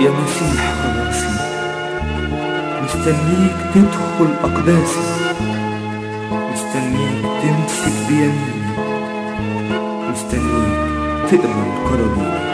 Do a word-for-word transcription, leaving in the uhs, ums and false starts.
يا مسيح خلاصي، مستنيك تدخل أقداسي، مستنيك تمسك بيميني، مستنيك تقبل قراري.